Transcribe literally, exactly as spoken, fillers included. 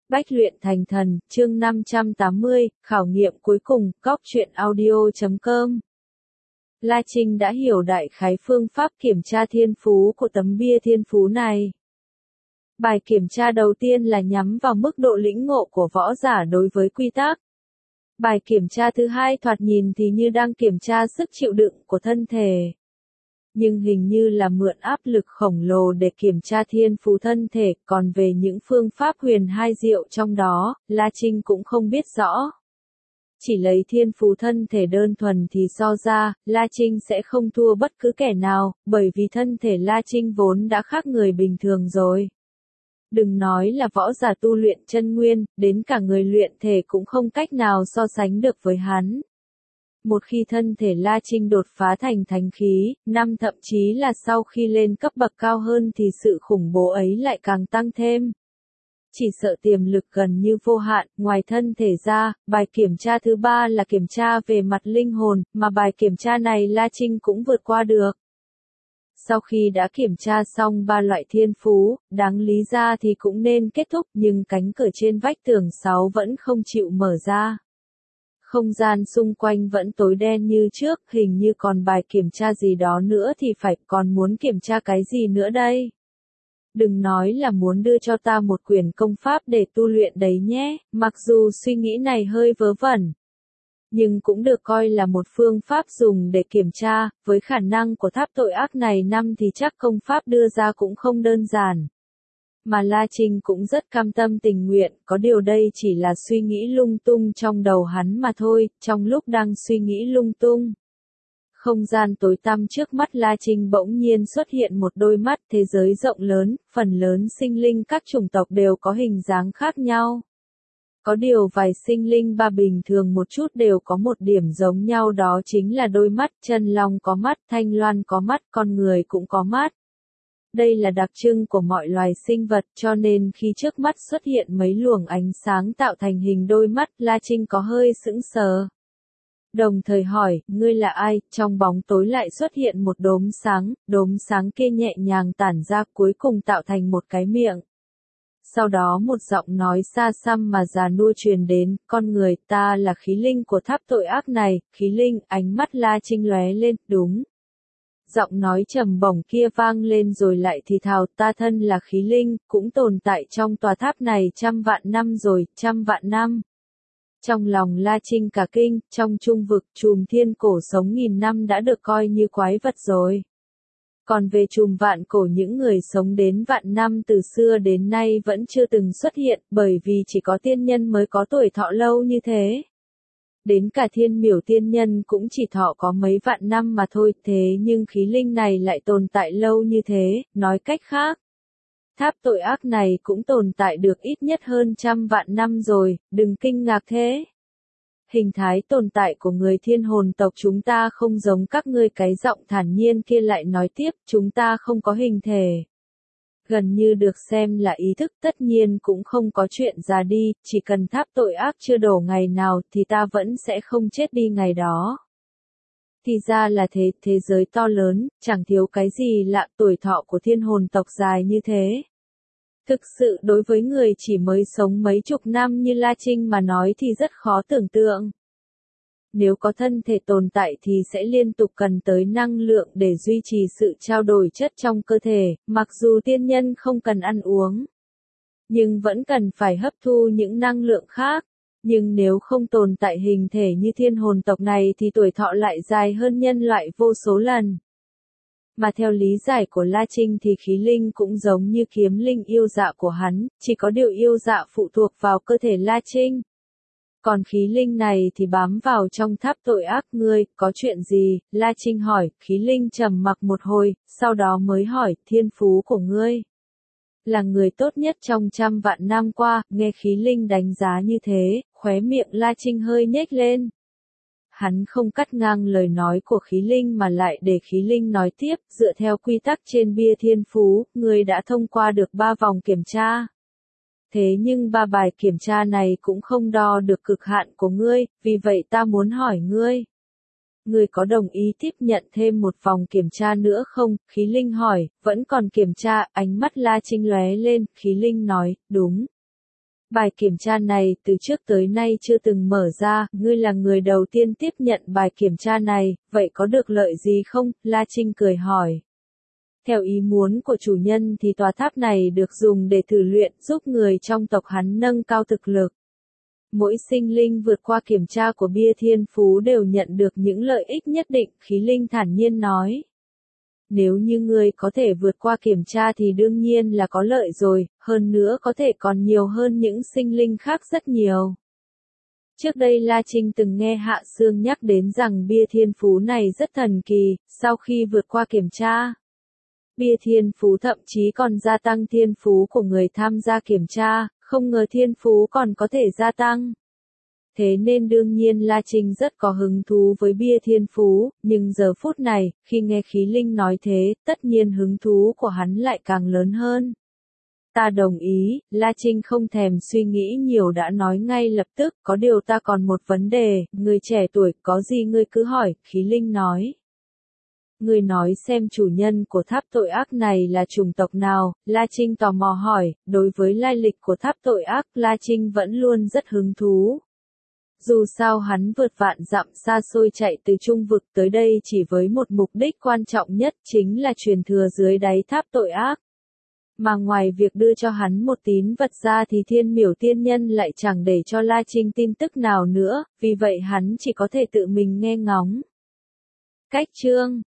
Bách luyện thành thần, chương năm trăm tám mươi, khảo nghiệm cuối cùng, góc truyện audio chấm com. La Trinh đã hiểu đại khái phương pháp kiểm tra thiên phú của tấm bia thiên phú này. Bài kiểm tra đầu tiên là nhắm vào mức độ lĩnh ngộ của võ giả đối với quy tắc. Bài kiểm tra thứ hai thoạt nhìn thì như đang kiểm tra sức chịu đựng của thân thể. Nhưng hình như là mượn áp lực khổng lồ để kiểm tra thiên phú thân thể, còn về những phương pháp huyền hai diệu trong đó, La Trinh cũng không biết rõ. Chỉ lấy thiên phú thân thể đơn thuần thì so ra, La Trinh sẽ không thua bất cứ kẻ nào, bởi vì thân thể La Trinh vốn đã khác người bình thường rồi. Đừng nói là võ giả tu luyện chân nguyên, đến cả người luyện thể cũng không cách nào so sánh được với hắn. Một khi thân thể La Trinh đột phá thành thánh khí, năm thậm chí là sau khi lên cấp bậc cao hơn thì sự khủng bố ấy lại càng tăng thêm. Chỉ sợ tiềm lực gần như vô hạn, ngoài thân thể ra, bài kiểm tra thứ ba là kiểm tra về mặt linh hồn, mà bài kiểm tra này La Trinh cũng vượt qua được. Sau khi đã kiểm tra xong ba loại thiên phú, đáng lý ra thì cũng nên kết thúc, nhưng cánh cửa trên vách tường sáu vẫn không chịu mở ra. Không gian xung quanh vẫn tối đen như trước, hình như còn bài kiểm tra gì đó nữa thì phải, còn muốn kiểm tra cái gì nữa đây? Đừng nói là muốn đưa cho ta một quyển công pháp để tu luyện đấy nhé, mặc dù suy nghĩ này hơi vớ vẩn. Nhưng cũng được coi là một phương pháp dùng để kiểm tra, với khả năng của tháp tội ác này năm thì chắc công pháp đưa ra cũng không đơn giản. Mà La Trinh cũng rất cam tâm tình nguyện, có điều đây chỉ là suy nghĩ lung tung trong đầu hắn mà thôi, trong lúc đang suy nghĩ lung tung. Không gian tối tăm trước mắt La Trinh bỗng nhiên xuất hiện một đôi mắt, thế giới rộng lớn, phần lớn sinh linh các chủng tộc đều có hình dáng khác nhau. Có điều vài sinh linh ba bình thường một chút đều có một điểm giống nhau, đó chính là đôi mắt, chân long có mắt, thanh loan có mắt, con người cũng có mắt. Đây là đặc trưng của mọi loài sinh vật, cho nên khi trước mắt xuất hiện mấy luồng ánh sáng tạo thành hình đôi mắt, La Trinh có hơi sững sờ. Đồng thời hỏi, ngươi là ai? Trong bóng tối lại xuất hiện một đốm sáng, đốm sáng kia nhẹ nhàng tản ra cuối cùng tạo thành một cái miệng. Sau đó một giọng nói xa xăm mà già nua truyền đến, con người, ta là khí linh của tháp tội ác này, khí linh, ánh mắt La Trinh lóe lên, đúng. Giọng nói trầm bổng kia vang lên rồi lại thì thào, ta thân là khí linh, cũng tồn tại trong tòa tháp này trăm vạn năm rồi, trăm vạn năm. Trong lòng La Trinh cả kinh, trong trung vực chùm thiên cổ sống nghìn năm đã được coi như quái vật rồi. Còn về chùm vạn cổ những người sống đến vạn năm từ xưa đến nay vẫn chưa từng xuất hiện, bởi vì chỉ có tiên nhân mới có tuổi thọ lâu như thế. Đến cả thiên miểu tiên nhân cũng chỉ thọ có mấy vạn năm mà thôi, thế nhưng khí linh này lại tồn tại lâu như thế, nói cách khác. Tháp tội ác này cũng tồn tại được ít nhất hơn trăm vạn năm rồi, đừng kinh ngạc thế. Hình thái tồn tại của người thiên hồn tộc chúng ta không giống các ngươi, cái giọng thản nhiên kia lại nói tiếp, chúng ta không có hình thể. Gần như được xem là ý thức, tất nhiên cũng không có chuyện già đi, chỉ cần tháp tội ác chưa đổ ngày nào thì ta vẫn sẽ không chết đi ngày đó. Thì ra là thế, thế giới to lớn, chẳng thiếu cái gì lạ, tuổi thọ của thiên hồn tộc dài như thế. Thực sự đối với người chỉ mới sống mấy chục năm như La Trinh mà nói thì rất khó tưởng tượng. Nếu có thân thể tồn tại thì sẽ liên tục cần tới năng lượng để duy trì sự trao đổi chất trong cơ thể, mặc dù tiên nhân không cần ăn uống. Nhưng vẫn cần phải hấp thu những năng lượng khác. Nhưng nếu không tồn tại hình thể như thiên hồn tộc này thì tuổi thọ lại dài hơn nhân loại vô số lần. Mà theo lý giải của La Trinh thì khí linh cũng giống như kiếm linh yêu dạ của hắn, chỉ có điều yêu dạ phụ thuộc vào cơ thể La Trinh. Còn khí linh này thì bám vào trong tháp tội ác. Ngươi, có chuyện gì? La Trinh hỏi, khí linh trầm mặc một hồi, sau đó mới hỏi, thiên phú của ngươi. Là người tốt nhất trong trăm vạn năm qua, nghe khí linh đánh giá như thế, khóe miệng La Trinh hơi nhếch lên. Hắn không cắt ngang lời nói của khí linh mà lại để khí linh nói tiếp, dựa theo quy tắc trên bia thiên phú, ngươi đã thông qua được ba vòng kiểm tra. Thế nhưng ba bài kiểm tra này cũng không đo được cực hạn của ngươi, vì vậy ta muốn hỏi ngươi. Ngươi có đồng ý tiếp nhận thêm một vòng kiểm tra nữa không? Khí linh hỏi, vẫn còn kiểm tra, ánh mắt La Trinh lóe lên, khí linh nói, đúng. Bài kiểm tra này từ trước tới nay chưa từng mở ra, ngươi là người đầu tiên tiếp nhận bài kiểm tra này, vậy có được lợi gì không? La Trinh cười hỏi. Theo ý muốn của chủ nhân thì tòa tháp này được dùng để thử luyện, giúp người trong tộc hắn nâng cao thực lực. Mỗi sinh linh vượt qua kiểm tra của bia thiên phú đều nhận được những lợi ích nhất định, Khí Linh thản nhiên nói. Nếu như ngươi có thể vượt qua kiểm tra thì đương nhiên là có lợi rồi, hơn nữa có thể còn nhiều hơn những sinh linh khác rất nhiều. Trước đây La Trinh từng nghe Hạ Sương nhắc đến rằng bia thiên phú này rất thần kỳ, sau khi vượt qua kiểm tra. Bia thiên phú thậm chí còn gia tăng thiên phú của người tham gia kiểm tra, không ngờ thiên phú còn có thể gia tăng. Thế nên đương nhiên La Trinh rất có hứng thú với bia thiên phú, nhưng giờ phút này, khi nghe Khí Linh nói thế, tất nhiên hứng thú của hắn lại càng lớn hơn. Ta đồng ý, La Trinh không thèm suy nghĩ nhiều đã nói ngay lập tức, có điều ta còn một vấn đề, người trẻ tuổi, có gì ngươi cứ hỏi, Khí Linh nói. Ngươi nói xem chủ nhân của tháp tội ác này là chủng tộc nào, La Trinh tò mò hỏi, đối với lai lịch của tháp tội ác, La Trinh vẫn luôn rất hứng thú. Dù sao hắn vượt vạn dặm xa xôi chạy từ trung vực tới đây chỉ với một mục đích quan trọng nhất chính là truyền thừa dưới đáy tháp tội ác. Mà ngoài việc đưa cho hắn một tín vật ra thì Thiên Miểu Tiên Nhân lại chẳng để cho La Trinh tin tức nào nữa, vì vậy hắn chỉ có thể tự mình nghe ngóng. Cách chương